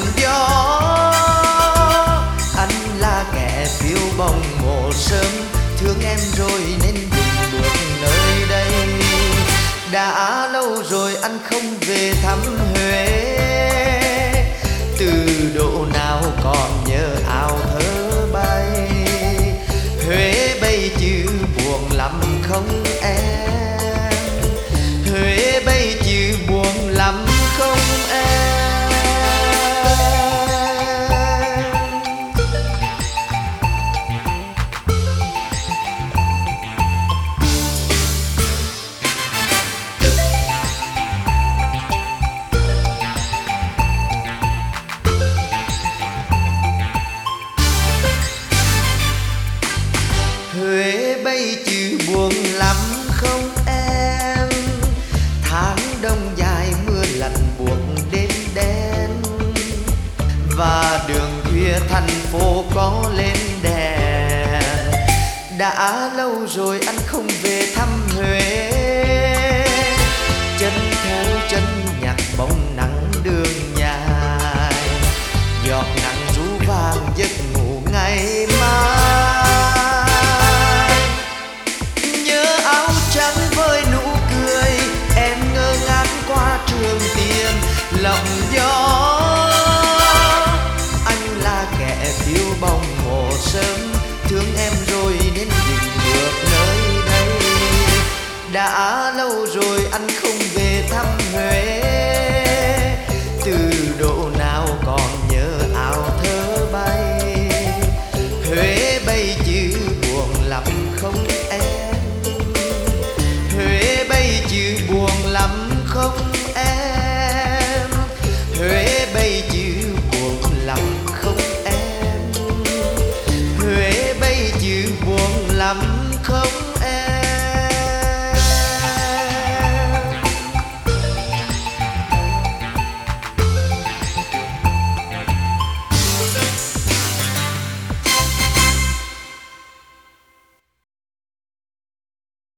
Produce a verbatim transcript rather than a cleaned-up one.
gió. Anh là kẻ phiêu bồng mộ sớm, thương em rồi nên dừng bước nơi đây. Đã lâu rồi anh không về thăm Huế, từ độ nào còn nhớ áo thơ bay. Huế bây chứ buồn lắm không em, Huế bây chứ buồn lắm không em. Huế bây chứ buồn lắm không em, tháng đông dài mưa lạnh buốt đêm đen, và đường khuya thành phố có lên đèn. Đã lâu rồi anh không về thăm Huế, chân theo chân nhạc bóng nắng đường dài, giọt nắng ru vàng giấc ngủ ngày mai. Trắng với nụ cười em ngơ ngác qua Trường Tiền lộng gió. Anh là kẻ phiêu bồng mộ sớm, thương em rồi nên dừng bước nơi đây. Đã lâu rồi anh không về thăm Huế, từ độ nào còn nhớ áo thơ bay. Huế bây chứ buồn lắm không em, Huế bây chứ buồn lắm không em, Huế bây chứ buồn lắm không em, Huế bây chứ buồn lắm không em.